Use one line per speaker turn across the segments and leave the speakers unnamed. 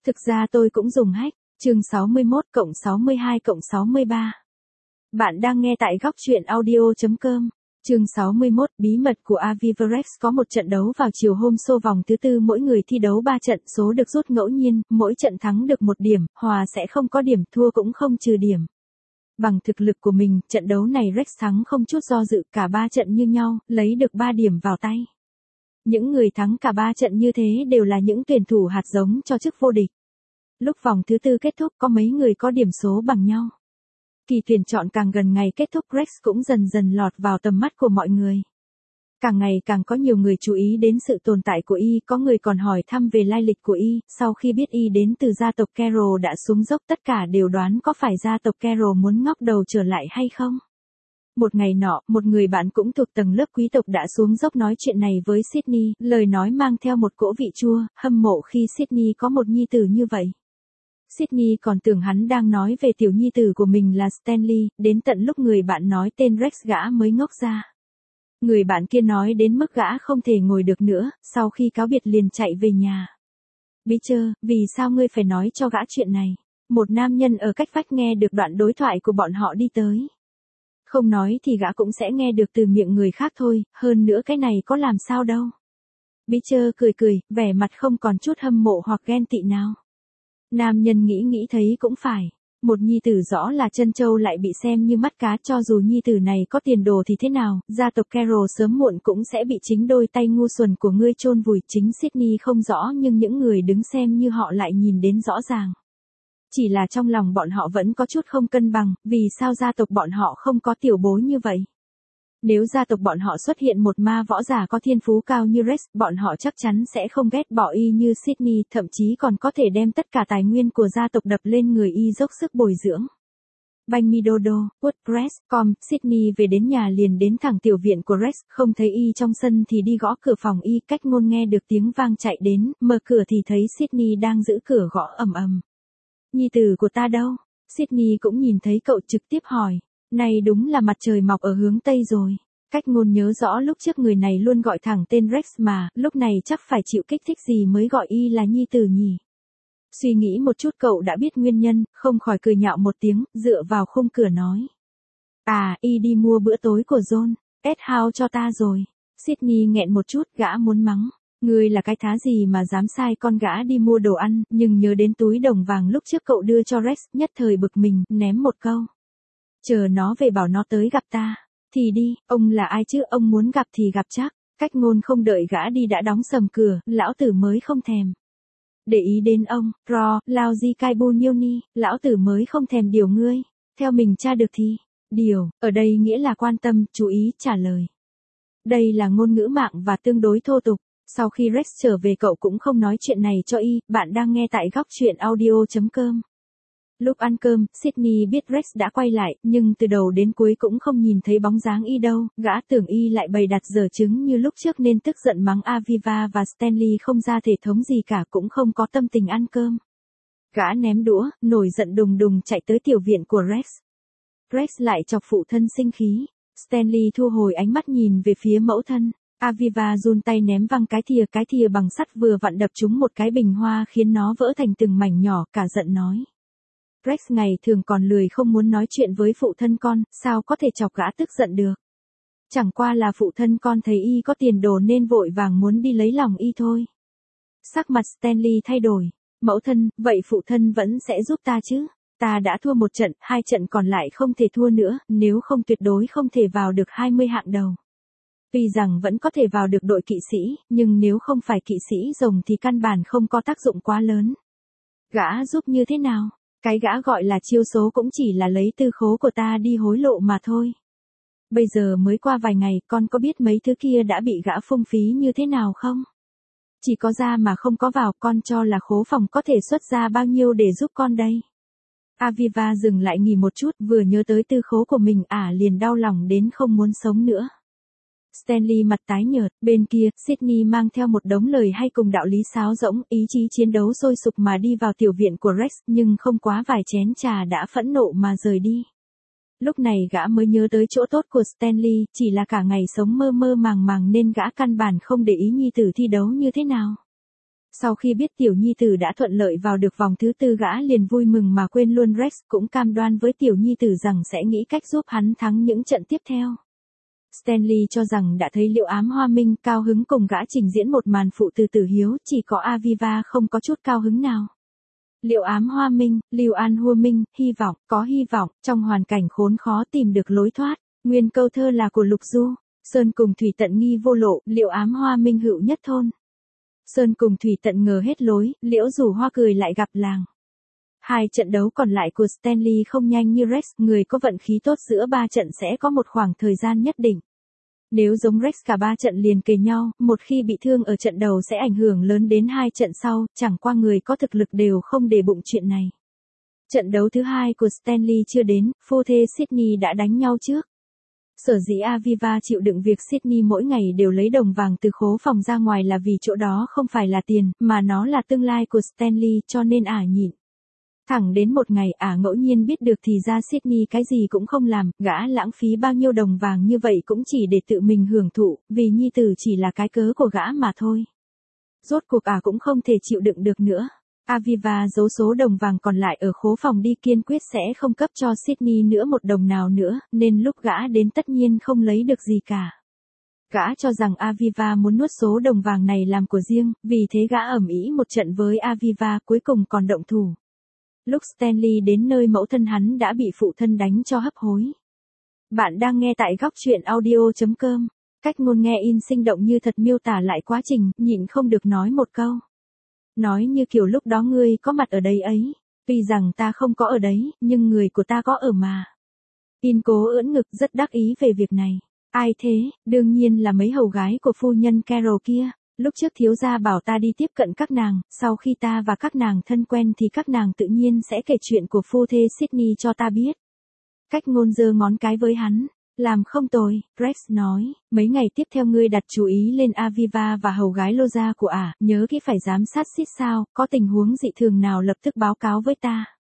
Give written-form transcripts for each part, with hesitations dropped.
Thực ra tôi cũng dùng hack, chương 61 cộng 62 cộng 63. Bạn đang nghe tại góc truyện audio.com. Chương 61, bí mật của Avivarex có một trận đấu vào chiều hôm xô vòng thứ tư, mỗi người thi đấu 3 trận, số được rút ngẫu nhiên, mỗi trận thắng được 1 điểm, hòa sẽ không có điểm, thua cũng không trừ điểm. Bằng thực lực của mình, trận đấu này Rex thắng không chút do dự, cả 3 trận như nhau, lấy được 3 điểm vào tay. Những người thắng cả 3 trận như thế đều là những tuyển thủ hạt giống cho chức vô địch. Lúc vòng thứ tư kết thúc có mấy người có điểm số bằng nhau. Kỳ tuyển chọn càng gần ngày kết thúc, Rex cũng dần dần lọt vào tầm mắt của mọi người. Càng ngày càng có nhiều người chú ý đến sự tồn tại của y, có người còn hỏi thăm về lai lịch của y, sau khi biết y đến từ gia tộc Carroll đã xuống dốc, tất cả đều đoán có phải gia tộc Carroll muốn ngóc đầu trở lại hay không. Một ngày nọ, một người bạn cũng thuộc tầng lớp quý tộc đã xuống dốc nói chuyện này với Sydney, lời nói mang theo một cỗ vị chua, hâm mộ khi Sydney có một nhi tử như vậy. Sydney còn tưởng hắn đang nói về tiểu nhi tử của mình là Stanley, đến tận lúc người bạn nói tên Rex gã mới ngốc ra. Người bạn kia nói đến mức gã không thể ngồi được nữa, sau khi cáo biệt liền chạy về nhà. Beecher, vì sao ngươi phải nói cho gã chuyện này? Một nam nhân ở cách vách nghe được đoạn đối thoại của bọn họ đi tới. Không nói thì gã cũng sẽ nghe được từ miệng người khác thôi, hơn nữa cái này có làm sao đâu. Beecher cười cười, vẻ mặt không còn chút hâm mộ hoặc ghen tị nào. Nam nhân nghĩ thấy cũng phải. Một nhi tử rõ là chân châu lại bị xem như mắt cá, cho dù nhi tử này có tiền đồ thì thế nào, gia tộc Carroll sớm muộn cũng sẽ bị chính đôi tay ngu xuẩn của ngươi chôn vùi. Chính Sydney không rõ nhưng những người đứng xem như họ lại nhìn đến rõ ràng. Chỉ là trong lòng bọn họ vẫn có chút không cân bằng, vì sao gia tộc bọn họ không có tiểu bối như vậy? Nếu gia tộc bọn họ xuất hiện một ma võ giả có thiên phú cao như Rex, bọn họ chắc chắn sẽ không ghét bỏ y như Sydney, thậm chí còn có thể đem tất cả tài nguyên của gia tộc đập lên người y dốc sức bồi dưỡng. Banh mi dodo, WordPress.com, Sydney về đến nhà liền đến thẳng tiểu viện của Rex, không thấy y trong sân thì đi gõ cửa phòng y, cách ngôn nghe được tiếng vang chạy đến, mở cửa thì thấy Sydney đang giữ cửa gõ ầm ầm. Nhi tử của ta đâu? Sydney cũng nhìn thấy cậu trực tiếp hỏi. Này đúng là mặt trời mọc ở hướng Tây rồi. Cách ngôn nhớ rõ lúc trước người này luôn gọi thẳng tên Rex mà, lúc này chắc phải chịu kích thích gì mới gọi y là nhi tử nhỉ. Suy nghĩ một chút cậu đã biết nguyên nhân, không khỏi cười nhạo một tiếng, dựa vào khung cửa nói. À, y đi mua bữa tối của John, House cho ta rồi. Sydney nghẹn một chút, gã muốn mắng. Ngươi là cái thá gì mà dám sai con gã đi mua đồ ăn, nhưng nhớ đến túi đồng vàng lúc trước cậu đưa cho Rex, nhất thời bực mình, ném một câu. Chờ nó về bảo nó tới gặp ta. Thì đi, ông là ai chứ, ông muốn gặp thì gặp chắc. Cách ngôn không đợi gã đi đã đóng sầm cửa, lão tử mới không thèm. Để ý đến ông, lao di kai bu nhiêu ni, lão tử mới không thèm điều ngươi. Theo mình tra được thì, điều, ở đây nghĩa là quan tâm, chú ý, trả lời. Đây là ngôn ngữ mạng và tương đối thô tục. Sau khi Rex trở về cậu cũng không nói chuyện này cho y, bạn đang nghe tại góc truyện audio.com. Lúc ăn cơm, Sydney biết Rex đã quay lại, nhưng từ đầu đến cuối cũng không nhìn thấy bóng dáng y đâu, gã tưởng y lại bày đặt giở trứng như lúc trước nên tức giận mắng Aviva và Stanley không ra thể thống gì cả, cũng không có tâm tình ăn cơm. Gã ném đũa, nổi giận đùng đùng chạy tới tiểu viện của Rex. Rex lại chọc phụ thân sinh khí. Stanley thu hồi ánh mắt nhìn về phía mẫu thân. Aviva run tay ném văng cái thìa bằng sắt vừa vặn đập trúng một cái bình hoa khiến nó vỡ thành từng mảnh nhỏ, cả giận nói. Rex ngày thường còn lười không muốn nói chuyện với phụ thân con, sao có thể chọc gã tức giận được. Chẳng qua là phụ thân con thấy y có tiền đồ nên vội vàng muốn đi lấy lòng y thôi. Sắc mặt Stanley thay đổi. Mẫu thân, vậy phụ thân vẫn sẽ giúp ta chứ? Ta đã thua 1 trận, 2 trận còn lại không thể thua nữa, nếu không tuyệt đối không thể vào được 20 hạng đầu. Tuy rằng vẫn có thể vào được đội kỵ sĩ, nhưng nếu không phải kỵ sĩ rồng thì căn bản không có tác dụng quá lớn. Gã giúp như thế nào? Cái gã gọi là chiêu số cũng chỉ là lấy tư khố của ta đi hối lộ mà thôi. Bây giờ mới qua vài ngày, con có biết mấy thứ kia đã bị gã phung phí như thế nào không? Chỉ có ra mà không có vào, con cho là khố phòng có thể xuất ra bao nhiêu để giúp con đây? Aviva dừng lại nghỉ một chút, vừa nhớ tới tư khố của mình liền đau lòng đến không muốn sống nữa. Stanley mặt tái nhợt, bên kia, Sydney mang theo một đống lời hay cùng đạo lý sáo rỗng, ý chí chiến đấu sôi sục mà đi vào tiểu viện của Rex, nhưng không quá vài chén trà đã phẫn nộ mà rời đi. Lúc này gã mới nhớ tới chỗ tốt của Stanley, chỉ là cả ngày sống mơ mơ màng màng nên gã căn bản không để ý nhi tử thi đấu như thế nào. Sau khi biết tiểu nhi tử đã thuận lợi vào được vòng thứ tư, gã liền vui mừng mà quên luôn Rex, cũng cam đoan với tiểu nhi tử rằng sẽ nghĩ cách giúp hắn thắng những trận tiếp theo. Stanley cho rằng đã thấy Liệu Ám Hoa Minh, cao hứng cùng gã trình diễn một màn phụ từ Tử Hiếu, chỉ có Aviva không có chút cao hứng nào. Liệu Ám Hoa Minh, Lưu An Hua Minh, hy vọng, có hy vọng, trong hoàn cảnh khốn khó tìm được lối thoát. Nguyên câu thơ là của Lục Du. Sơn cùng thủy tận nghi vô lộ, Liệu Ám Hoa Minh hữu nhất thôn. Sơn cùng thủy tận ngờ hết lối, liễu rủ hoa cười lại gặp làng. Hai trận đấu còn lại của Stanley không nhanh như Rex, người có vận khí tốt giữa 3 trận sẽ có một khoảng thời gian nhất định. Nếu giống Rex cả 3 trận liền kề nhau, một khi bị thương ở trận đầu sẽ ảnh hưởng lớn đến 2 trận sau, chẳng qua người có thực lực đều không để bụng chuyện này. Trận đấu thứ 2 của Stanley chưa đến, phu thê Sydney đã đánh nhau trước. Sở dĩ Aviva chịu đựng việc Sydney mỗi ngày đều lấy đồng vàng từ khố phòng ra ngoài là vì chỗ đó không phải là tiền, mà nó là tương lai của Stanley, cho nên ả nhịn. Thẳng đến một ngày ả ngẫu nhiên biết được thì ra Sydney cái gì cũng không làm, gã lãng phí bao nhiêu đồng vàng như vậy cũng chỉ để tự mình hưởng thụ, vì nhi tử chỉ là cái cớ của gã mà thôi. Rốt cuộc ả cũng không thể chịu đựng được nữa. Aviva giấu số đồng vàng còn lại ở khố phòng đi, kiên quyết sẽ không cấp cho Sydney nữa một đồng nào nữa, nên lúc gã đến tất nhiên không lấy được gì cả. Gã cho rằng Aviva muốn nuốt số đồng vàng này làm của riêng, vì thế gã ầm ĩ một trận với Aviva, cuối cùng còn động thủ. Lúc Stanley đến nơi mẫu thân hắn đã bị phụ thân đánh cho hấp hối. Bạn đang nghe tại góc truyện audio.com. Cách ngôn nghe in sinh động như thật miêu tả lại quá trình, nhịn không được nói một câu. Nói như kiểu lúc đó ngươi có mặt ở đây ấy. Tuy rằng ta không có ở đấy, nhưng người của ta có ở mà. In cố ưỡn ngực rất đắc ý về việc này. Ai thế? Đương nhiên là mấy hầu gái của phu nhân Carol kia. Lúc trước thiếu gia bảo ta đi tiếp cận các nàng, sau khi ta và các nàng thân quen thì các nàng tự nhiên sẽ kể chuyện của phu thê Sydney cho ta biết. Cách ngôn giơ ngón cái với hắn. Làm không tồi, Rex nói, mấy ngày tiếp theo ngươi đặt chú ý lên Aviva và hầu gái Loza của ả, nhớ kỹ phải giám sát xít sao, có tình huống dị thường nào lập tức báo cáo với ta.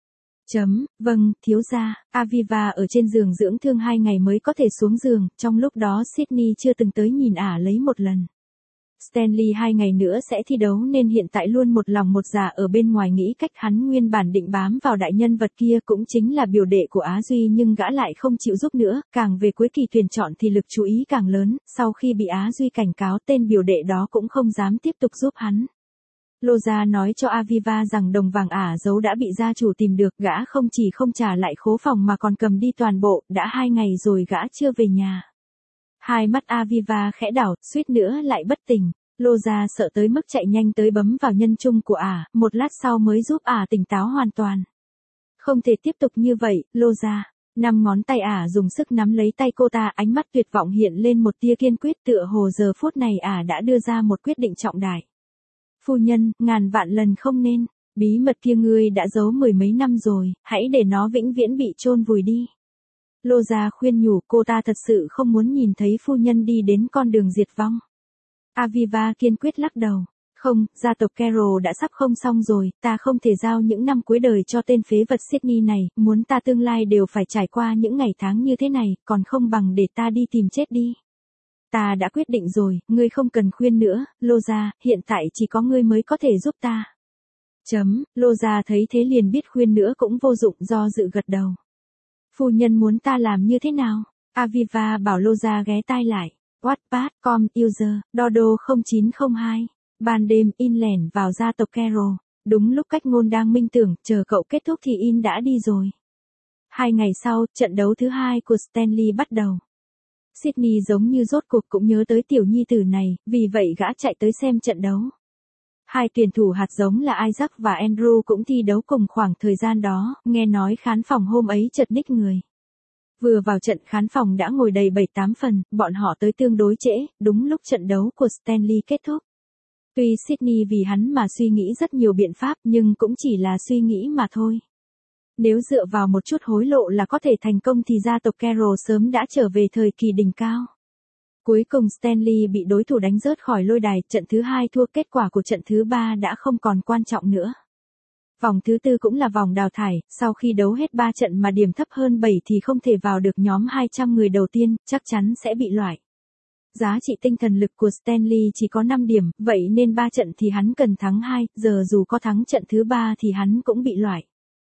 Vâng, thiếu gia. Aviva ở trên giường dưỡng thương 2 ngày mới có thể xuống giường, trong lúc đó Sydney chưa từng tới nhìn ả lấy một lần. Stanley 2 ngày nữa sẽ thi đấu nên hiện tại luôn một lòng một dạ ở bên ngoài nghĩ cách. Hắn nguyên bản định bám vào đại nhân vật kia cũng chính là biểu đệ của Á Duy, nhưng gã lại không chịu giúp nữa, càng về cuối kỳ tuyển chọn thì lực chú ý càng lớn, sau khi bị Á Duy cảnh cáo tên biểu đệ đó cũng không dám tiếp tục giúp hắn. Loza nói cho Aviva rằng đồng vàng ả giấu đã bị gia chủ tìm được, gã không chỉ không trả lại khố phòng mà còn cầm đi toàn bộ, đã 2 ngày rồi gã chưa về nhà. Hai mắt Aviva khẽ đảo, suýt nữa lại bất tỉnh. Loza sợ tới mức chạy nhanh tới bấm vào nhân trung của ả, một lát sau mới giúp ả tỉnh táo hoàn toàn. Không thể tiếp tục như vậy, Loza. 5 ngón tay ả dùng sức nắm lấy tay cô ta, ánh mắt tuyệt vọng hiện lên một tia kiên quyết, tựa hồ giờ phút này ả đã đưa ra một quyết định trọng đại. Phu nhân, ngàn vạn lần không nên, bí mật kia ngươi đã giấu 10 mấy năm rồi, hãy để nó vĩnh viễn bị chôn vùi đi. Loza khuyên nhủ, cô ta thật sự không muốn nhìn thấy phu nhân đi đến con đường diệt vong. Aviva kiên quyết lắc đầu. Không, gia tộc Carol đã sắp không xong rồi, ta không thể giao những năm cuối đời cho tên phế vật Sydney này, muốn ta tương lai đều phải trải qua những ngày tháng như thế này, còn không bằng để ta đi tìm chết đi. Ta đã quyết định rồi, ngươi không cần khuyên nữa, Loza, hiện tại chỉ có ngươi mới có thể giúp ta. Loza thấy thế liền biết khuyên nữa cũng vô dụng, do dự gật đầu. Phu nhân muốn ta làm như thế nào? Aviva bảo Loza ghé tai lại. Wattpad.com user, Dodo 0902. Ban đêm In lẻn vào gia tộc Carol. Đúng lúc cách ngôn đang minh tưởng, chờ cậu kết thúc thì In đã đi rồi. 2 ngày sau, trận đấu thứ 2 của Stanley bắt đầu. Sydney giống như rốt cuộc cũng nhớ tới tiểu nhi tử này, vì vậy gã chạy tới xem trận đấu. Hai tuyển thủ hạt giống là Isaac và Andrew cũng thi đấu cùng khoảng thời gian đó, nghe nói khán phòng hôm ấy chật ních người. Vừa vào trận khán phòng đã ngồi đầy 7-8 phần, bọn họ tới tương đối trễ, đúng lúc trận đấu của Stanley kết thúc. Tuy Sydney vì hắn mà suy nghĩ rất nhiều biện pháp nhưng cũng chỉ là suy nghĩ mà thôi. Nếu dựa vào một chút hối lộ là có thể thành công thì gia tộc Carol sớm đã trở về thời kỳ đỉnh cao. Cuối cùng Stanley bị đối thủ đánh rớt khỏi lôi đài, trận thứ 2 thua, kết quả của trận thứ 3 đã không còn quan trọng nữa. Vòng thứ 4 cũng là vòng đào thải, sau khi đấu hết 3 trận mà điểm thấp hơn 7 thì không thể vào được nhóm 200 người đầu tiên, chắc chắn sẽ bị loại. Giá trị tinh thần lực của Stanley chỉ có 5 điểm, vậy nên 3 trận thì hắn cần thắng 2, giờ dù có thắng trận thứ 3 thì hắn cũng bị loại.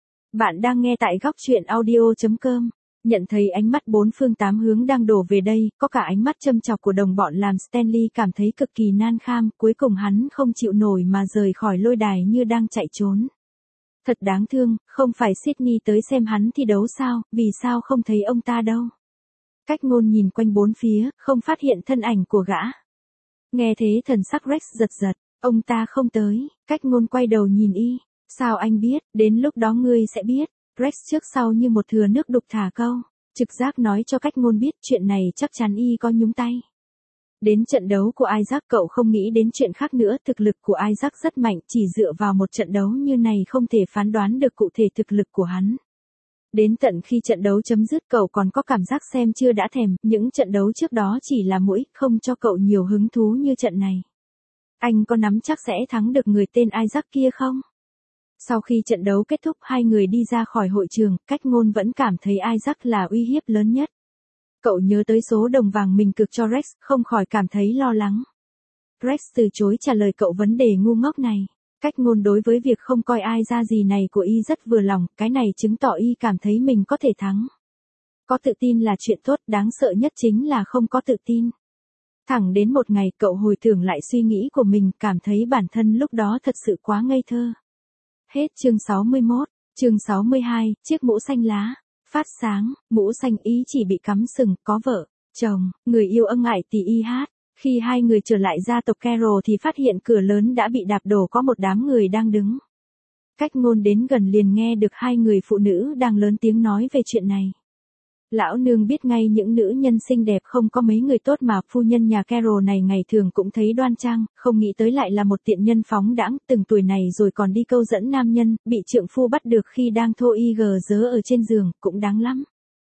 Bạn đang nghe tại góc truyện audio.com. Nhận thấy ánh mắt bốn phương tám hướng đang đổ về đây, có cả ánh mắt châm chọc của đồng bọn làm Stanley cảm thấy cực kỳ nan kham, cuối cùng hắn không chịu nổi mà rời khỏi lôi đài như đang chạy trốn. Thật đáng thương, không phải Sydney tới xem hắn thi đấu sao, vì sao không thấy ông ta đâu. Cách ngôn nhìn quanh bốn phía, không phát hiện thân ảnh của gã. Nghe thế thần sắc Rex giật giật, ông ta không tới, cách ngôn quay đầu nhìn y. Sao anh biết, đến lúc đó ngươi sẽ biết. Rex trước sau như một thìa nước đục thả câu. Trực giác nói cho cách ngôn biết chuyện này chắc chắn y có nhúng tay. Đến trận đấu của Isaac cậu không nghĩ đến chuyện khác nữa. Thực lực của Isaac rất mạnh, chỉ dựa vào một trận đấu như này không thể phán đoán được cụ thể thực lực của hắn. Đến tận khi trận đấu chấm dứt cậu còn có cảm giác xem chưa đã thèm, những trận đấu trước đó chỉ là mũi, không cho cậu nhiều hứng thú như trận này. Anh có nắm chắc sẽ thắng được người tên Isaac kia không? Sau khi trận đấu kết thúc hai người đi ra khỏi hội trường, cách ngôn vẫn cảm thấy Isaac là uy hiếp lớn nhất. Cậu nhớ tới số đồng vàng mình cược cho Rex, không khỏi cảm thấy lo lắng. Rex từ chối trả lời cậu vấn đề ngu ngốc này. Cách ngôn đối với việc không coi ai ra gì này của y rất vừa lòng, cái này chứng tỏ y cảm thấy mình có thể thắng. Có tự tin là chuyện tốt, đáng sợ nhất chính là không có tự tin. Thẳng đến một ngày cậu hồi tưởng lại suy nghĩ của mình, cảm thấy bản thân lúc đó thật sự quá ngây thơ. Hết chương 61, chương 62, chiếc mũ xanh lá. Phát sáng, mũ xanh ý chỉ bị cắm sừng, có vợ, chồng, người yêu ân ải tì y hát. Khi hai người trở lại gia tộc Carroll thì phát hiện cửa lớn đã bị đạp đổ, có một đám người đang đứng. Cách ngôn đến gần liền nghe được hai người phụ nữ đang lớn tiếng nói về chuyện này. Lão nương biết ngay những nữ nhân xinh đẹp không có mấy người tốt mà phu nhân nhà Carroll này ngày thường cũng thấy đoan trang, không nghĩ tới lại là một tiện nhân phóng đãng, từng tuổi này rồi còn đi câu dẫn nam nhân, bị trượng phu bắt được khi đang thô y gờ dớ ở trên giường, cũng đáng lắm.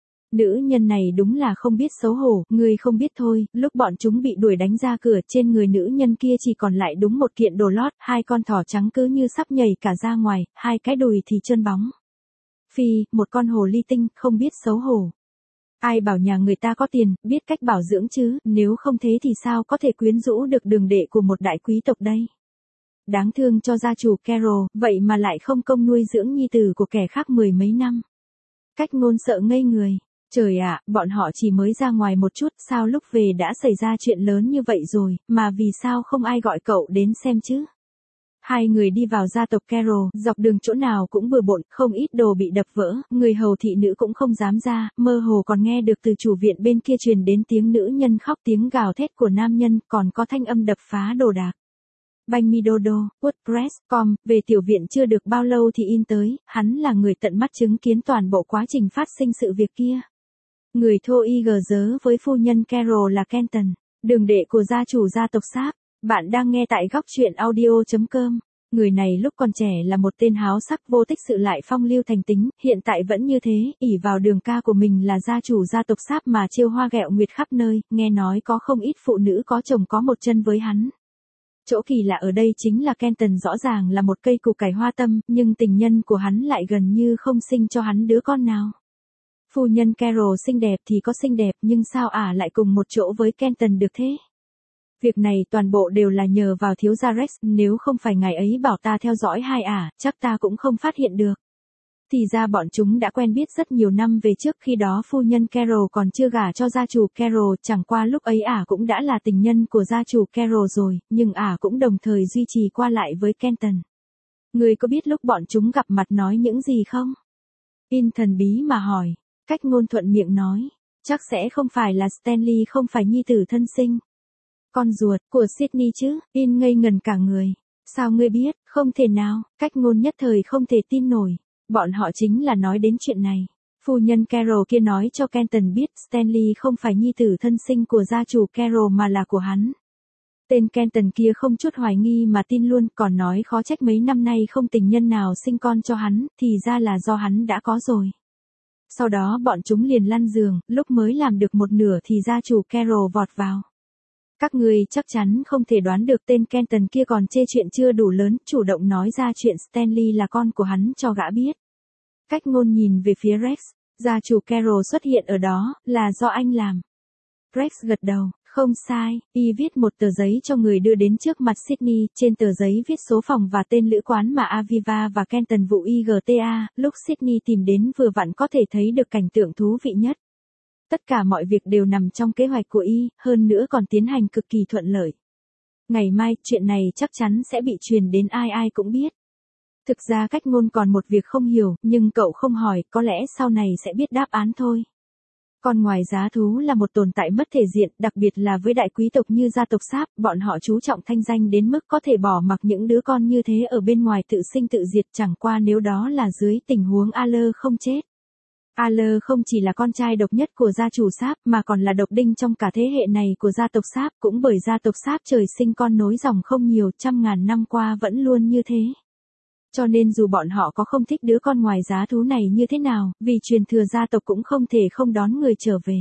Nữ nhân này đúng là không biết xấu hổ, người không biết thôi, lúc bọn chúng bị đuổi đánh ra cửa trên người nữ nhân kia chỉ còn lại đúng một kiện đồ lót, hai con thỏ trắng cứ như sắp nhảy cả ra ngoài, hai cái đùi thì trơn bóng. Phi, một con hồ ly tinh, không biết xấu hổ. Ai bảo nhà người ta có tiền, biết cách bảo dưỡng chứ, nếu không thế thì sao có thể quyến rũ được đường đệ của một đại quý tộc đây. Đáng thương cho gia chủ Carroll, vậy mà lại không công nuôi dưỡng nhi tử của kẻ khác 10 mấy năm. Cách ngôn sợ ngây người. Trời ạ, bọn họ chỉ mới ra ngoài một chút, sao lúc về đã xảy ra chuyện lớn như vậy rồi, mà vì sao không ai gọi cậu đến xem chứ? Hai người đi vào gia tộc Carroll, dọc đường chỗ nào cũng bừa bộn, không ít đồ bị đập vỡ, người hầu thị nữ cũng không dám ra, mơ hồ còn nghe được từ chủ viện bên kia truyền đến tiếng nữ nhân khóc, tiếng gào thét của nam nhân, còn có thanh âm đập phá đồ đạc. Banh mi dodo, WordPress.com, về tiểu viện chưa được bao lâu thì in tới, hắn là người tận mắt chứng kiến toàn bộ quá trình phát sinh sự việc kia. Người thô y gờ dớ với phu nhân Carroll là Kenton, đường đệ của gia chủ gia tộc Sáp. Bạn đang nghe tại góc truyện audio.com. Người này lúc còn trẻ là một tên háo sắc vô tích sự lại phong lưu thành tính, hiện tại vẫn như thế, ỷ vào đường ca của mình là gia chủ gia tộc Sáp mà trêu hoa ghẹo nguyệt khắp nơi, nghe nói có không ít phụ nữ có chồng có một chân với hắn. Chỗ kỳ lạ ở đây chính là Kenton rõ ràng là một cây củ cải hoa tâm, nhưng tình nhân của hắn lại gần như không sinh cho hắn đứa con nào. Phu nhân Carroll xinh đẹp thì có xinh đẹp, nhưng sao ả lại cùng một chỗ với Kenton được thế? Việc này toàn bộ đều là nhờ vào thiếu gia Rex, nếu không phải ngài ấy bảo ta theo dõi hai ả, chắc ta cũng không phát hiện được. Thì ra bọn chúng đã quen biết rất nhiều năm về trước, khi đó phu nhân Carroll còn chưa gả cho gia chủ Carroll, chẳng qua lúc ấy ả cũng đã là tình nhân của gia chủ Carroll rồi, nhưng ả cũng đồng thời duy trì qua lại với Kenton. Người có biết lúc bọn chúng gặp mặt nói những gì không? In thần bí mà hỏi, cách ngôn thuận miệng nói, chắc sẽ không phải là Stanley, không phải nhi tử thân sinh. Con ruột của Sydney chứ, In ngây ngần cả người. Sao ngươi biết, không thể nào, cách ngôn nhất thời không thể tin nổi. Bọn họ chính là nói đến chuyện này. Phu nhân Carroll kia nói cho Kenton biết Stanley không phải nhi tử thân sinh của gia chủ Carroll mà là của hắn. Tên Kenton kia không chút hoài nghi mà tin luôn, còn nói khó trách mấy năm nay không tình nhân nào sinh con cho hắn, thì ra là do hắn đã có rồi. Sau đó bọn chúng liền lăn giường, lúc mới làm được một nửa thì gia chủ Carroll vọt vào. Các người chắc chắn không thể đoán được tên Kenton kia còn chê chuyện chưa đủ lớn, chủ động nói ra chuyện Stanley là con của hắn cho gã biết. Cách ngôn nhìn về phía Rex, gia chủ Carroll xuất hiện ở đó, là do anh làm. Rex gật đầu, Không sai, y viết một tờ giấy cho người đưa đến trước mặt Sydney, trên tờ giấy viết số phòng và tên lữ quán mà Aviva và Kenton vụ IGTA, lúc Sydney tìm đến vừa vặn có thể thấy được cảnh tượng thú vị nhất. Tất cả mọi việc đều nằm trong kế hoạch của y, hơn nữa còn tiến hành cực kỳ thuận lợi. Ngày mai, chuyện này chắc chắn sẽ bị truyền đến ai ai cũng biết. Thực ra cách ngôn còn một việc không hiểu, nhưng cậu không hỏi, có lẽ sau này sẽ biết đáp án thôi. Còn ngoài giá thú là một tồn tại mất thể diện, đặc biệt là với đại quý tộc như gia tộc Sáp, bọn họ chú trọng thanh danh đến mức có thể bỏ mặc những đứa con như thế ở bên ngoài tự sinh tự diệt, chẳng qua nếu đó là dưới tình huống Aler không chết. Aler không chỉ là con trai độc nhất của gia chủ Sáp mà còn là độc đinh trong cả thế hệ này của gia tộc Sáp, cũng bởi gia tộc Sáp trời sinh con nối dòng không nhiều, trăm ngàn năm qua vẫn luôn như thế. Cho nên dù bọn họ có không thích đứa con ngoài giá thú này như thế nào, vì truyền thừa gia tộc cũng không thể không đón người trở về.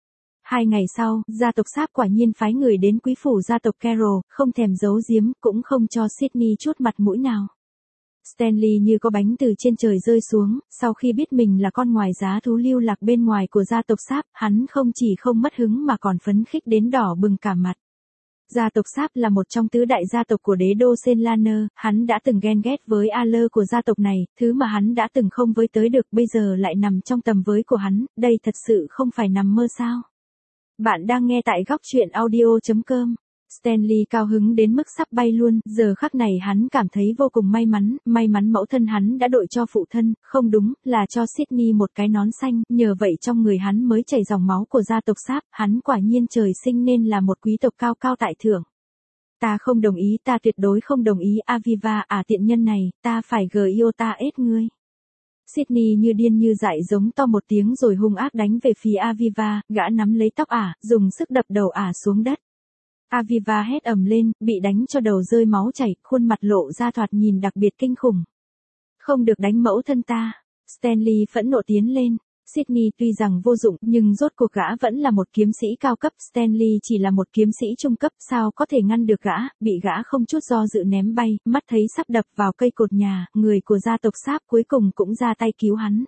2 ngày sau, gia tộc Sáp quả nhiên phái người đến quý phủ gia tộc Carroll, không thèm giấu giếm, cũng không cho Sydney chút mặt mũi nào. Stanley như có bánh từ trên trời rơi xuống, sau khi biết mình là con ngoài giá thú lưu lạc bên ngoài của gia tộc Sáp, hắn không chỉ không mất hứng mà còn phấn khích đến đỏ bừng cả mặt. Gia tộc Sáp là một trong tứ đại gia tộc của đế đô Senlaner, hắn đã từng ghen ghét với Aler của gia tộc này, thứ mà hắn đã từng không với tới được bây giờ lại nằm trong tầm với của hắn, đây thật sự không phải nằm mơ sao. Bạn đang nghe tại góc truyện audio.com. Stanley cao hứng đến mức sắp bay luôn, giờ khắc này hắn cảm thấy vô cùng may mắn mẫu thân hắn đã đội cho phụ thân, không đúng, là cho Sydney một cái nón xanh, nhờ vậy trong người hắn mới chảy dòng máu của gia tộc Sáp, hắn quả nhiên trời sinh nên là một quý tộc cao cao tại thượng. Ta không đồng ý, ta tuyệt đối không đồng ý, Aviva, tiện nhân này, ta phải giota ết ngươi. Sydney như điên như dại giống to một tiếng rồi hung ác đánh về phía Aviva, gã nắm lấy tóc dùng sức đập đầu xuống đất. Aviva hét ầm lên, bị đánh cho đầu rơi máu chảy, khuôn mặt lộ ra thoạt nhìn đặc biệt kinh khủng. Không được đánh mẫu thân ta. Stanley phẫn nộ tiến lên. Sydney tuy rằng vô dụng, nhưng rốt cuộc gã vẫn là một kiếm sĩ cao cấp. Stanley chỉ là một kiếm sĩ trung cấp, sao có thể ngăn được gã, bị gã không chút do dự ném bay, mắt thấy sắp đập vào cây cột nhà, người của gia tộc Sáp cuối cùng cũng ra tay cứu hắn.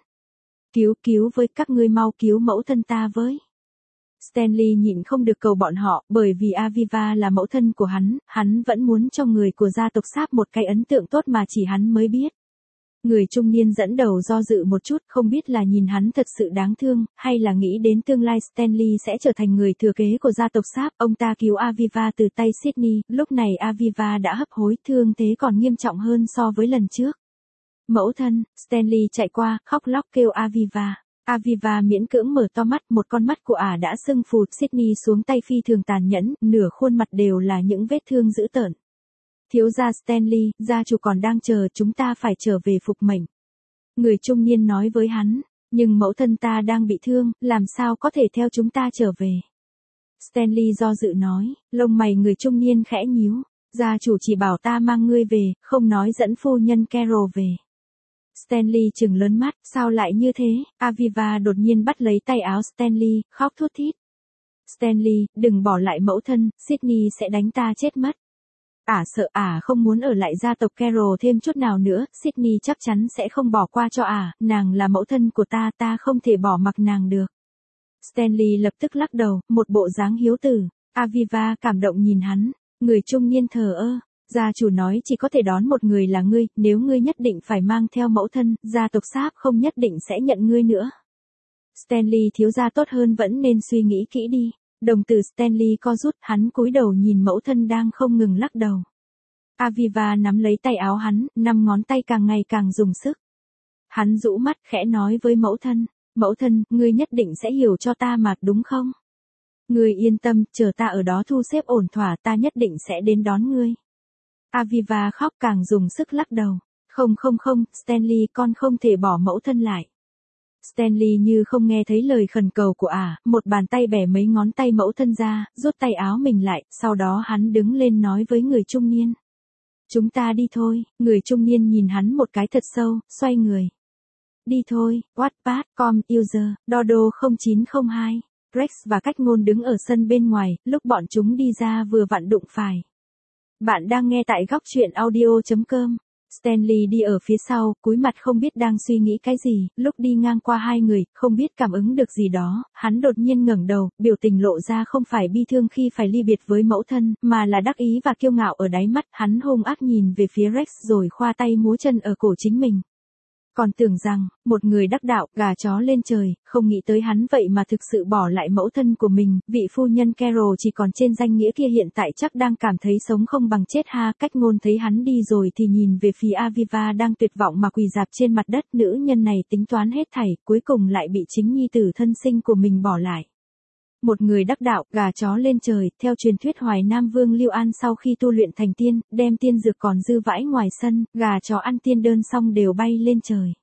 Cứu với, các ngươi mau cứu mẫu thân ta với. Stanley nhịn không được cầu bọn họ, bởi vì Aviva là mẫu thân của hắn vẫn muốn cho người của gia tộc Sáp một cái ấn tượng tốt mà chỉ hắn mới biết. Người trung niên dẫn đầu do dự một chút, không biết là nhìn hắn thật sự đáng thương, hay là nghĩ đến tương lai Stanley sẽ trở thành người thừa kế của gia tộc Sáp. Ông ta cứu Aviva từ tay Sydney, lúc này Aviva đã hấp hối, thương thế còn nghiêm trọng hơn so với lần trước. Mẫu thân, Stanley chạy qua, khóc lóc kêu Aviva. Aviva miễn cưỡng mở to mắt, một con mắt của đã sưng phù. Sydney xuống tay phi thường tàn nhẫn, nửa khuôn mặt đều là những vết thương dữ tợn. Thiếu gia Stanley, gia chủ còn đang chờ, chúng ta phải trở về phục mệnh. Người trung niên nói với hắn, nhưng mẫu thân ta đang bị thương, làm sao có thể theo chúng ta trở về. Stanley do dự nói, lông mày người trung niên khẽ nhíu, gia chủ chỉ bảo ta mang ngươi về, không nói dẫn phu nhân Carroll về. Stanley trừng lớn mắt, sao lại như thế? Aviva đột nhiên bắt lấy tay áo Stanley, khóc thút thít. Stanley, đừng bỏ lại mẫu thân, Sydney sẽ đánh ta chết mất. Sợ không muốn ở lại gia tộc Carroll thêm chút nào nữa, Sydney chắc chắn sẽ không bỏ qua cho nàng là mẫu thân của ta không thể bỏ mặc nàng được. Stanley lập tức lắc đầu, một bộ dáng hiếu tử. Aviva cảm động nhìn hắn, người trung niên thờ ơ. Gia chủ nói chỉ có thể đón một người là ngươi, nếu ngươi nhất định phải mang theo mẫu thân, gia tộc Sáp không nhất định sẽ nhận ngươi nữa. Stanley thiếu gia tốt hơn vẫn nên suy nghĩ kỹ đi. Đồng tử Stanley co rút, hắn cúi đầu nhìn mẫu thân đang không ngừng lắc đầu. Aviva nắm lấy tay áo hắn, 5 ngón tay càng ngày càng dùng sức. Hắn rũ mắt khẽ nói với mẫu thân, ngươi nhất định sẽ hiểu cho ta mà, đúng không? Ngươi yên tâm, chờ ta ở đó thu xếp ổn thỏa, ta nhất định sẽ đến đón ngươi. Aviva khóc càng dùng sức lắc đầu. Không, Stanley, con không thể bỏ mẫu thân lại. Stanley như không nghe thấy lời khẩn cầu của một bàn tay bẻ mấy ngón tay mẫu thân ra, rút tay áo mình lại, sau đó hắn đứng lên nói với người trung niên. Chúng ta đi thôi, người trung niên nhìn hắn một cái thật sâu, xoay người. Đi thôi, Wattpad.com, user, Dodo 0902. Rex và Cách Ngôn đứng ở sân bên ngoài, lúc bọn chúng đi ra vừa vặn đụng phải. Bạn đang nghe tại góc truyện audio.com. Stanley đi ở phía sau, cúi mặt không biết đang suy nghĩ cái gì, lúc đi ngang qua hai người, không biết cảm ứng được gì đó, hắn đột nhiên ngẩng đầu, biểu tình lộ ra không phải bi thương khi phải ly biệt với mẫu thân, mà là đắc ý và kiêu ngạo ở đáy mắt, hắn hung ác nhìn về phía Rex rồi khoa tay múa chân ở cổ chính mình. Còn tưởng rằng, một người đắc đạo, gà chó lên trời, không nghĩ tới hắn vậy mà thực sự bỏ lại mẫu thân của mình, vị phu nhân Carol chỉ còn trên danh nghĩa kia hiện tại chắc đang cảm thấy sống không bằng chết ha. Cách ngôn thấy hắn đi rồi thì nhìn về phía Aviva đang tuyệt vọng mà quỳ rạp trên mặt đất, nữ nhân này tính toán hết thảy, cuối cùng lại bị chính nhi tử thân sinh của mình bỏ lại. Một người đắc đạo, gà chó lên trời, theo truyền thuyết Hoài Nam Vương Lưu An sau khi tu luyện thành tiên, đem tiên dược còn dư vãi ngoài sân, gà chó ăn tiên đơn xong đều bay lên trời.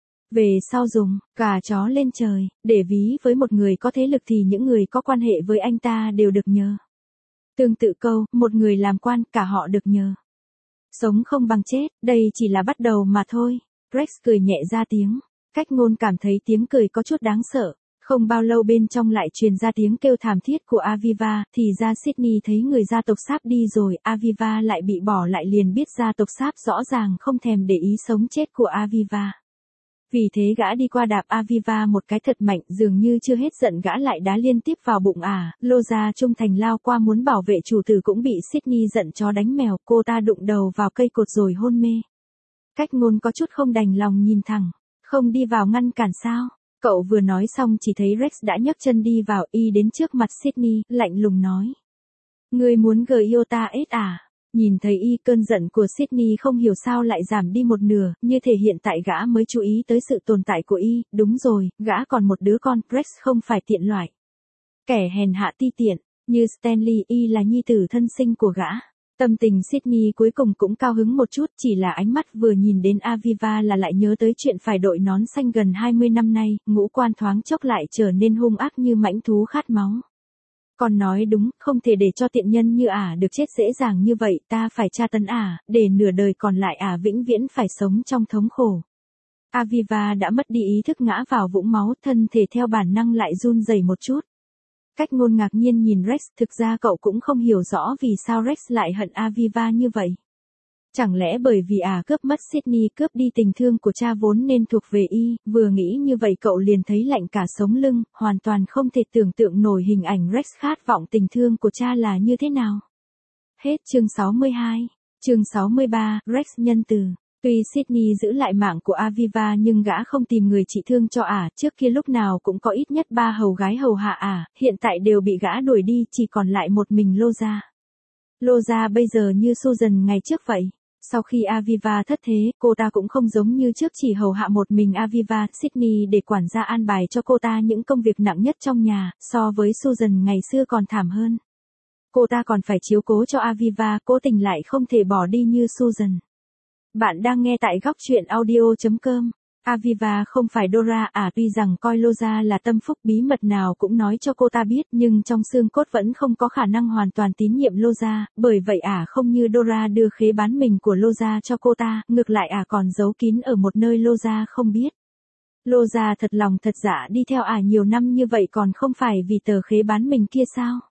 Về sau dùng, gà chó lên trời, để ví với một người có thế lực thì những người có quan hệ với anh ta đều được nhờ. Tương tự câu, một người làm quan, cả họ được nhờ. Sống không bằng chết, đây chỉ là bắt đầu mà thôi. Rex cười nhẹ ra tiếng. Cách ngôn cảm thấy tiếng cười có chút đáng sợ. Không bao lâu bên trong lại truyền ra tiếng kêu thảm thiết của Aviva, thì ra Sydney thấy người gia tộc Sáp đi rồi, Aviva lại bị bỏ lại liền biết gia tộc Sáp rõ ràng không thèm để ý sống chết của Aviva. Vì thế gã đi qua đạp Aviva một cái thật mạnh, dường như chưa hết giận gã lại đá liên tiếp vào bụng Loza trung thành lao qua muốn bảo vệ chủ tử cũng bị Sydney giận chó đánh mèo, cô ta đụng đầu vào cây cột rồi hôn mê. Cách ngôn có chút không đành lòng nhìn thẳng, không đi vào ngăn cản sao? Cậu vừa nói xong chỉ thấy Rex đã nhấc chân đi vào, y đến trước mặt Sydney, lạnh lùng nói. Ngươi muốn gờ yêu ta ết à? Nhìn thấy y, cơn giận của Sydney không hiểu sao lại giảm đi một nửa, như thể hiện tại gã mới chú ý tới sự tồn tại của y, đúng rồi, gã còn một đứa con, Rex không phải tiện loại. Kẻ hèn hạ ti tiện, như Stanley, y là nhi tử thân sinh của gã. Tâm tình Sydney cuối cùng cũng cao hứng một chút, chỉ là ánh mắt vừa nhìn đến Aviva là lại nhớ tới chuyện phải đội nón xanh gần 20 năm nay, ngũ quan thoáng chốc lại trở nên hung ác như mãnh thú khát máu. Còn nói đúng, không thể để cho tiện nhân như được chết dễ dàng như vậy, ta phải tra tấn để nửa đời còn lại vĩnh viễn phải sống trong thống khổ. Aviva đã mất đi ý thức ngã vào vũng máu, thân thể theo bản năng lại run rẩy một chút. Cách ngôn ngạc nhiên nhìn Rex, thực ra cậu cũng không hiểu rõ vì sao Rex lại hận Aviva như vậy. Chẳng lẽ bởi vì cướp mất Sydney, cướp đi tình thương của cha vốn nên thuộc về y, vừa nghĩ như vậy cậu liền thấy lạnh cả sống lưng, hoàn toàn không thể tưởng tượng nổi hình ảnh Rex khát vọng tình thương của cha là như thế nào. Hết chương 62. Chương 63, Rex nhân từ. Tuy Sydney giữ lại mạng của Aviva nhưng gã không tìm người trị thương cho trước kia lúc nào cũng có ít nhất 3 hầu gái hầu hạ hiện tại đều bị gã đuổi đi, chỉ còn lại một mình Loza. Loza bây giờ như Susan ngày trước vậy. Sau khi Aviva thất thế, cô ta cũng không giống như trước chỉ hầu hạ một mình Aviva, Sydney để quản gia an bài cho cô ta những công việc nặng nhất trong nhà, so với Susan ngày xưa còn thảm hơn. Cô ta còn phải chiếu cố cho Aviva, cố tình lại không thể bỏ đi như Susan. Bạn đang nghe tại góc truyện audio.com. Aviva không phải Dora tuy rằng coi Loza là tâm phúc bí mật nào cũng nói cho cô ta biết nhưng trong xương cốt vẫn không có khả năng hoàn toàn tín nhiệm Loza, bởi vậy không như Dora đưa khế bán mình của Loza cho cô ta, ngược lại còn giấu kín ở một nơi Loza không biết. Loza thật lòng thật dạ đi theo nhiều năm như vậy còn không phải vì tờ khế bán mình kia sao?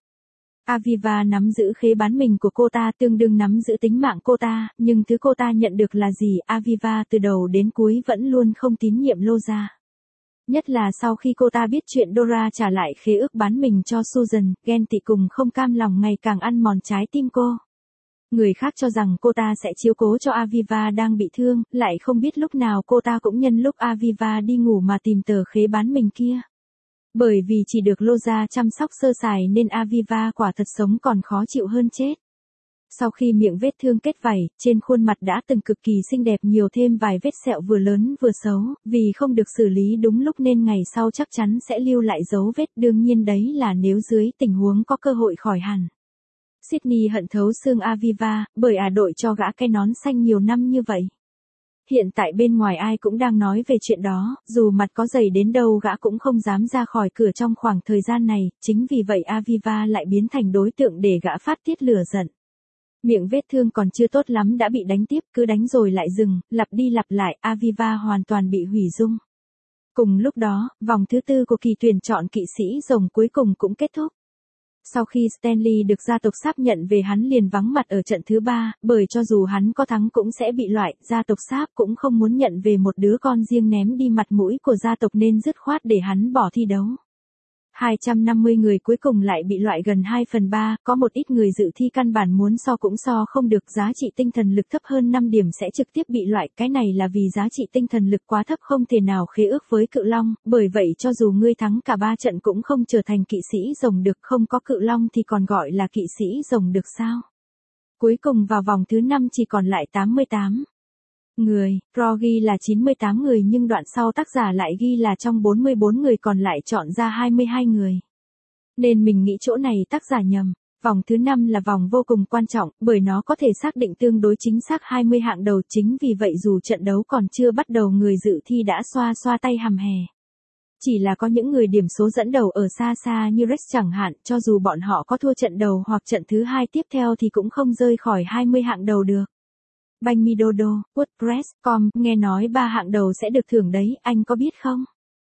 Aviva nắm giữ khế bán mình của cô ta tương đương nắm giữ tính mạng cô ta, nhưng thứ cô ta nhận được là gì? Aviva từ đầu đến cuối vẫn luôn không tín nhiệm Loza. Nhất là sau khi cô ta biết chuyện Dora trả lại khế ước bán mình cho Susan, ghen tị cùng không cam lòng ngày càng ăn mòn trái tim cô. Người khác cho rằng cô ta sẽ chiếu cố cho Aviva đang bị thương, lại không biết lúc nào cô ta cũng nhân lúc Aviva đi ngủ mà tìm tờ khế bán mình kia. Bởi vì chỉ được Loza chăm sóc sơ sài nên Aviva quả thật sống còn khó chịu hơn chết. Sau khi miệng vết thương kết vảy, trên khuôn mặt đã từng cực kỳ xinh đẹp nhiều thêm vài vết sẹo vừa lớn vừa xấu, vì không được xử lý đúng lúc nên ngày sau chắc chắn sẽ lưu lại dấu vết, đương nhiên đấy là nếu dưới tình huống có cơ hội khỏi hẳn. Sydney hận thấu xương Aviva, bởi đội cho gã cái nón xanh nhiều năm như vậy. Hiện tại bên ngoài ai cũng đang nói về chuyện đó, dù mặt có dày đến đâu gã cũng không dám ra khỏi cửa trong khoảng thời gian này, chính vì vậy Aviva lại biến thành đối tượng để gã phát tiết lửa giận. Miệng vết thương còn chưa tốt lắm đã bị đánh tiếp, cứ đánh rồi lại dừng, lặp đi lặp lại, Aviva hoàn toàn bị hủy dung. Cùng lúc đó, vòng thứ 4 của kỳ tuyển chọn kỵ sĩ rồng cuối cùng cũng kết thúc. Sau khi Stanley được gia tộc sáp nhận về hắn liền vắng mặt ở trận thứ 3, bởi cho dù hắn có thắng cũng sẽ bị loại, gia tộc sáp cũng không muốn nhận về một đứa con riêng ném đi mặt mũi của gia tộc nên dứt khoát để hắn bỏ thi đấu. 250 người cuối cùng lại bị loại gần 2/3, có một ít người dự thi căn bản muốn so cũng so không được, giá trị tinh thần lực thấp hơn 5 điểm sẽ trực tiếp bị loại, cái này là vì giá trị tinh thần lực quá thấp không thể nào khế ước với cự long, bởi vậy cho dù ngươi thắng cả 3 trận cũng không trở thành kỵ sĩ rồng được, không có cự long thì còn gọi là kỵ sĩ rồng được sao? Cuối cùng vào vòng thứ 5 chỉ còn lại 88 người, Pro ghi là 98 người nhưng đoạn sau tác giả lại ghi là trong 44 người còn lại chọn ra 22 người. Nên mình nghĩ chỗ này tác giả nhầm. Vòng thứ 5 là vòng vô cùng quan trọng, bởi nó có thể xác định tương đối chính xác 20 hạng đầu, chính vì vậy dù trận đấu còn chưa bắt đầu người dự thi đã xoa xoa tay hầm hè. Chỉ là có những người điểm số dẫn đầu ở xa xa như Rex chẳng hạn, cho dù bọn họ có thua trận đầu hoặc trận thứ 2 tiếp theo thì cũng không rơi khỏi 20 hạng đầu được. Banh mi đô đô, WordPress.com, nghe nói 3 hạng đầu sẽ được thưởng đấy, anh có biết không?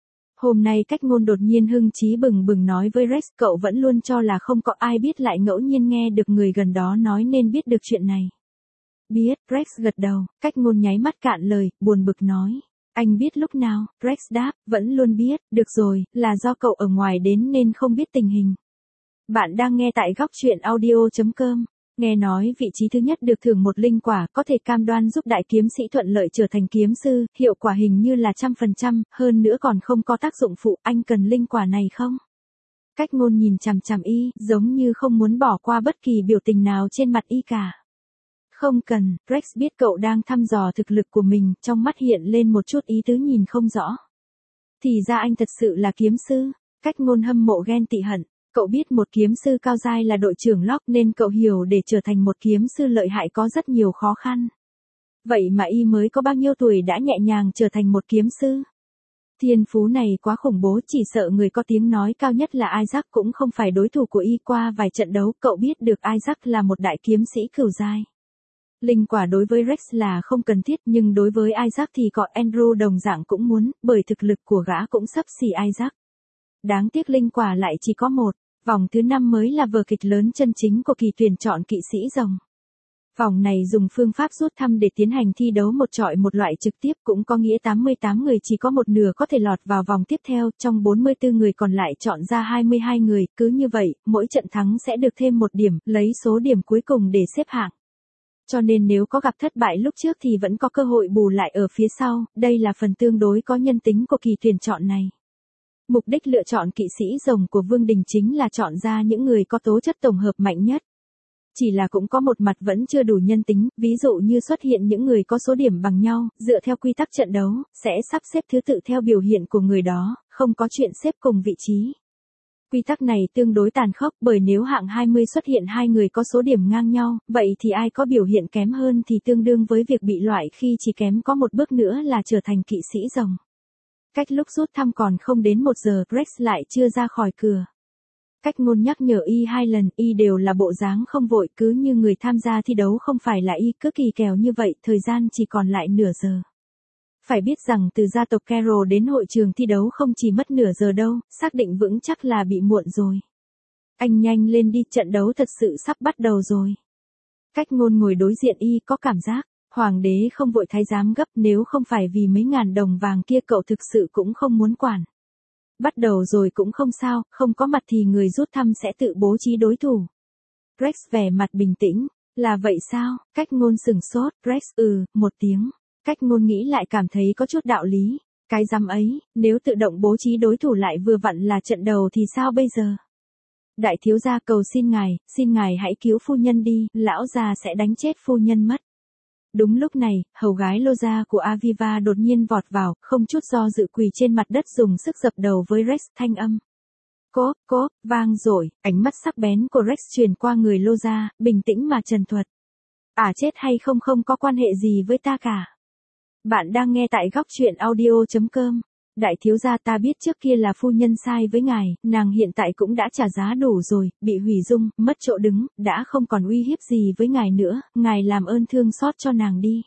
Hôm nay Cách Ngôn đột nhiên hưng trí bừng bừng nói với Rex, cậu vẫn luôn cho là không có ai biết, lại ngẫu nhiên nghe được người gần đó nói nên biết được chuyện này. Biết, Rex gật đầu, Cách Ngôn nháy mắt cạn lời, buồn bực nói. Anh biết lúc nào? Rex đáp, vẫn luôn biết, được rồi, là do cậu ở ngoài đến nên không biết tình hình. Bạn đang nghe tại góc truyện audio.com. Nghe nói vị trí thứ nhất được thưởng một linh quả có thể cam đoan giúp đại kiếm sĩ thuận lợi trở thành kiếm sư, hiệu quả hình như là 100%, hơn nữa còn không có tác dụng phụ, anh cần linh quả này không? Cách Ngôn nhìn chằm chằm y, giống như không muốn bỏ qua bất kỳ biểu tình nào trên mặt y cả. Không cần, Rex biết cậu đang thăm dò thực lực của mình, trong mắt hiện lên một chút ý tứ nhìn không rõ. Thì ra anh thật sự là kiếm sư, Cách Ngôn hâm mộ ghen tị hận. Cậu biết một kiếm sư cao giai là đội trưởng Locke nên cậu hiểu để trở thành một kiếm sư lợi hại có rất nhiều khó khăn. Vậy mà y mới có bao nhiêu tuổi đã nhẹ nhàng trở thành một kiếm sư? Thiên phú này quá khủng bố, chỉ sợ người có tiếng nói cao nhất là Isaac cũng không phải đối thủ của y. Qua vài trận đấu cậu biết được Isaac là một đại kiếm sĩ cửu giai. Linh quả đối với Rex là không cần thiết nhưng đối với Isaac thì có Andrew đồng dạng cũng muốn, bởi thực lực của gã cũng xấp xỉ Isaac. Đáng tiếc linh quả lại chỉ có một. Vòng thứ 5 mới là vở kịch lớn chân chính của kỳ tuyển chọn kỵ sĩ rồng. Vòng này dùng phương pháp rút thăm để tiến hành thi đấu một chọi một loại trực tiếp, cũng có nghĩa 88 người chỉ có một nửa có thể lọt vào vòng tiếp theo, trong 44 người còn lại chọn ra 22 người, cứ như vậy, mỗi trận thắng sẽ được thêm một điểm, lấy số điểm cuối cùng để xếp hạng. Cho nên nếu có gặp thất bại lúc trước thì vẫn có cơ hội bù lại ở phía sau, đây là phần tương đối có nhân tính của kỳ tuyển chọn này. Mục đích lựa chọn kỵ sĩ rồng của Vương Đình chính là chọn ra những người có tố chất tổng hợp mạnh nhất. Chỉ là cũng có một mặt vẫn chưa đủ nhân tính, ví dụ như xuất hiện những người có số điểm bằng nhau, dựa theo quy tắc trận đấu, sẽ sắp xếp thứ tự theo biểu hiện của người đó, không có chuyện xếp cùng vị trí. Quy tắc này tương đối tàn khốc bởi nếu hạng 20 xuất hiện hai người có số điểm ngang nhau, vậy thì ai có biểu hiện kém hơn thì tương đương với việc bị loại khi chỉ kém có một bước nữa là trở thành kỵ sĩ rồng. Cách lúc rút thăm còn không đến 1 giờ, Rex lại chưa ra khỏi cửa. Cách Ngôn nhắc nhở y 2 lần, y đều là bộ dáng không vội, cứ như người tham gia thi đấu không phải là y, cứ kỳ kèo như vậy, thời gian chỉ còn lại nửa giờ. Phải biết rằng từ gia tộc Carroll đến hội trường thi đấu không chỉ mất nửa giờ đâu, xác định vững chắc là bị muộn rồi. Anh nhanh lên đi, trận đấu thật sự sắp bắt đầu rồi. Cách Ngôn ngồi đối diện y, có cảm giác. Hoàng đế không vội thái giám gấp, nếu không phải vì mấy ngàn đồng vàng kia cậu thực sự cũng không muốn quản. Bắt đầu rồi cũng không sao, không có mặt thì người rút thăm sẽ tự bố trí đối thủ. Rex vẻ mặt bình tĩnh, là vậy sao? Cách Ngôn sửng sốt, Rex một tiếng. Cách Ngôn nghĩ lại cảm thấy có chút đạo lý. Cái rắm ấy, nếu tự động bố trí đối thủ lại vừa vặn là trận đầu thì sao bây giờ? Đại thiếu gia cầu xin ngài hãy cứu phu nhân đi, lão già sẽ đánh chết phu nhân mất. Đúng lúc này, hầu gái Loza của Aviva đột nhiên vọt vào, không chút do dự quỳ trên mặt đất dùng sức dập đầu với Rex, thanh âm. Cốp, vang rồi, ánh mắt sắc bén của Rex truyền qua người Loza, bình tĩnh mà trần thuật. Chết hay không có quan hệ gì với ta cả. Bạn đang nghe tại góc truyện audio.com. Đại thiếu gia, ta biết trước kia là phu nhân sai với ngài, nàng hiện tại cũng đã trả giá đủ rồi, bị hủy dung, mất chỗ đứng, đã không còn uy hiếp gì với ngài nữa, ngài làm ơn thương xót cho nàng đi.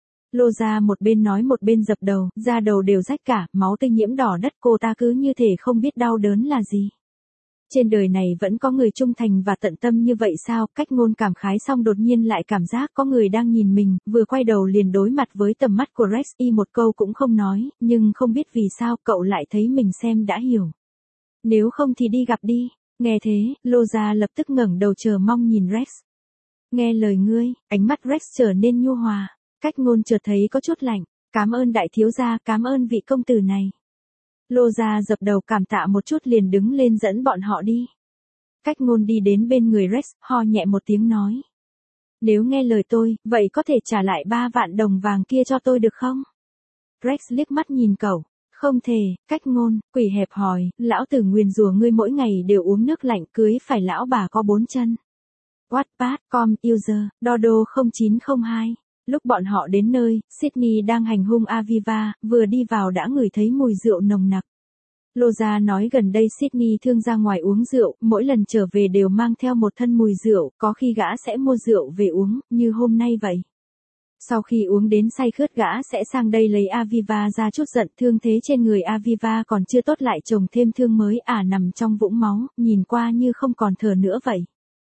Loza một bên nói một bên dập đầu, da đầu đều rách cả, máu tươi nhiễm đỏ đất, cô ta cứ như thể không biết đau đớn là gì. Trên đời này vẫn có người trung thành và tận tâm như vậy sao? Cách Ngôn cảm khái xong đột nhiên lại cảm giác có người đang nhìn mình, vừa quay đầu liền đối mặt với tầm mắt của Rex. Y một câu cũng không nói, nhưng không biết vì sao cậu lại thấy mình xem đã hiểu. Nếu không thì đi gặp đi. Nghe thế, Loza lập tức ngẩng đầu chờ mong nhìn Rex. Nghe lời ngươi, ánh mắt Rex trở nên nhu hòa. Cách Ngôn chợt thấy có chút lạnh. Cảm ơn đại thiếu gia, cảm ơn vị công tử này. Loza dập đầu cảm tạ một chút liền đứng lên dẫn bọn họ đi. Cách Ngôn đi đến bên người Rex, ho nhẹ một tiếng nói. Nếu nghe lời tôi, vậy có thể trả lại 3 vạn đồng vàng kia cho tôi được không? Rex liếc mắt nhìn cậu. Không thể. Cách Ngôn, quỷ hẹp hòi, lão tử nguyền rủa ngươi mỗi ngày đều uống nước lạnh, cưới phải lão bà có 4 chân. Wattpad.com user, Dodo 0902. Lúc bọn họ đến nơi, Sydney đang hành hung Aviva, vừa đi vào đã ngửi thấy mùi rượu nồng nặc. Loza nói gần đây Sydney thường ra ngoài uống rượu, mỗi lần trở về đều mang theo một thân mùi rượu, có khi gã sẽ mua rượu về uống, như hôm nay vậy. Sau khi uống đến say khướt gã sẽ sang đây lấy Aviva ra chút giận, thương thế trên người Aviva còn chưa tốt lại trồng thêm thương mới nằm trong vũng máu, nhìn qua như không còn thở nữa vậy.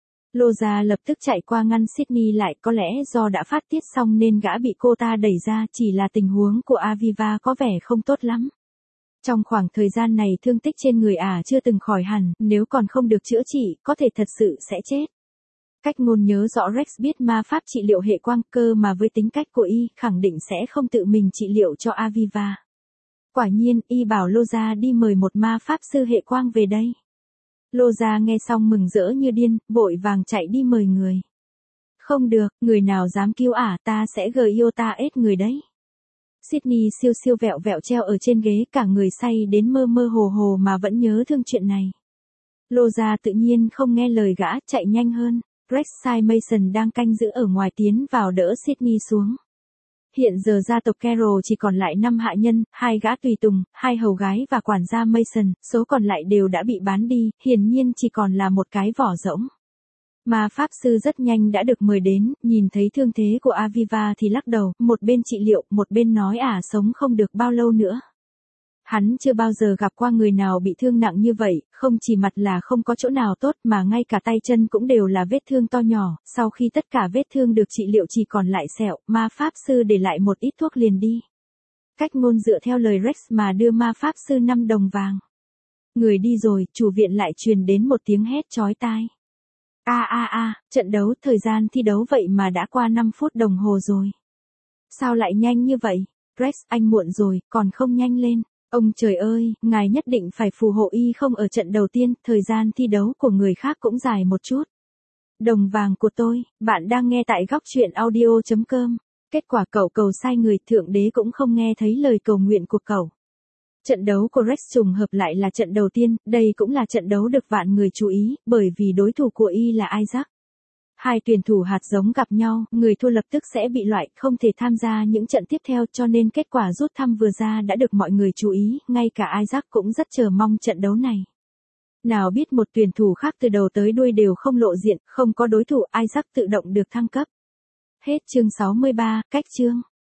Loza lập tức chạy qua ngăn Sydney lại, có lẽ do đã phát tiết xong nên gã bị cô ta đẩy ra, chỉ là tình huống của Aviva có vẻ không tốt lắm. Trong khoảng thời gian này thương tích trên người chưa từng khỏi hẳn, nếu còn không được chữa trị, có thể thật sự sẽ chết. Cách Ngôn nhớ rõ Rex biết ma pháp trị liệu hệ quang, cơ mà với tính cách của y, khẳng định sẽ không tự mình trị liệu cho Aviva. Quả nhiên, y bảo Loza đi mời một ma pháp sư hệ quang về đây. Loza nghe xong mừng rỡ như điên, vội vàng chạy đi mời người. Không được, người nào dám cứu ta sẽ Iota người đấy. Sydney siêu siêu vẹo vẹo treo ở trên ghế, cả người say đến mơ mơ hồ hồ mà vẫn nhớ thương chuyện này. Loza tự nhiên không nghe lời gã, chạy nhanh hơn. Rex sai Mason đang canh giữ ở ngoài tiến vào đỡ Sydney xuống. Hiện giờ gia tộc Carroll chỉ còn lại 5 hạ nhân, 2 gã tùy tùng, 2 hầu gái và quản gia Mason, số còn lại đều đã bị bán đi, hiển nhiên chỉ còn là một cái vỏ rỗng. Ma pháp sư rất nhanh đã được mời đến, nhìn thấy thương thế của Aviva thì lắc đầu, một bên trị liệu, một bên nói sống không được bao lâu nữa. Hắn chưa bao giờ gặp qua người nào bị thương nặng như vậy, không chỉ mặt là không có chỗ nào tốt mà ngay cả tay chân cũng đều là vết thương to nhỏ, sau khi tất cả vết thương được trị liệu chỉ còn lại sẹo, ma pháp sư để lại một ít thuốc liền đi. Cách Ngôn dựa theo lời Rex mà đưa ma pháp sư 5 đồng vàng. Người đi rồi, chủ viện lại truyền đến một tiếng hét chói tai. Trận đấu, thời gian thi đấu vậy mà đã qua 5 phút đồng hồ rồi. Sao lại nhanh như vậy? Rex, anh muộn rồi, còn không nhanh lên. Ông trời ơi, ngài nhất định phải phù hộ y không ở trận đầu tiên, thời gian thi đấu của người khác cũng dài một chút. Đồng vàng của tôi, bạn đang nghe tại góc truyện audio.com. Kết quả cậu cầu sai người, thượng đế cũng không nghe thấy lời cầu nguyện của cậu. Trận đấu của Rex trùng hợp lại là trận đầu tiên, đây cũng là trận đấu được vạn người chú ý, bởi vì đối thủ của y là Isaac. Hai tuyển thủ hạt giống gặp nhau, người thua lập tức sẽ bị loại, không thể tham gia những trận tiếp theo, cho nên kết quả rút thăm vừa ra đã được mọi người chú ý, ngay cả Isaac cũng rất chờ mong trận đấu này. Nào biết một tuyển thủ khác từ đầu tới đuôi đều không lộ diện, không có đối thủ, Isaac tự động được thăng cấp. Hết chương 63, cách chương.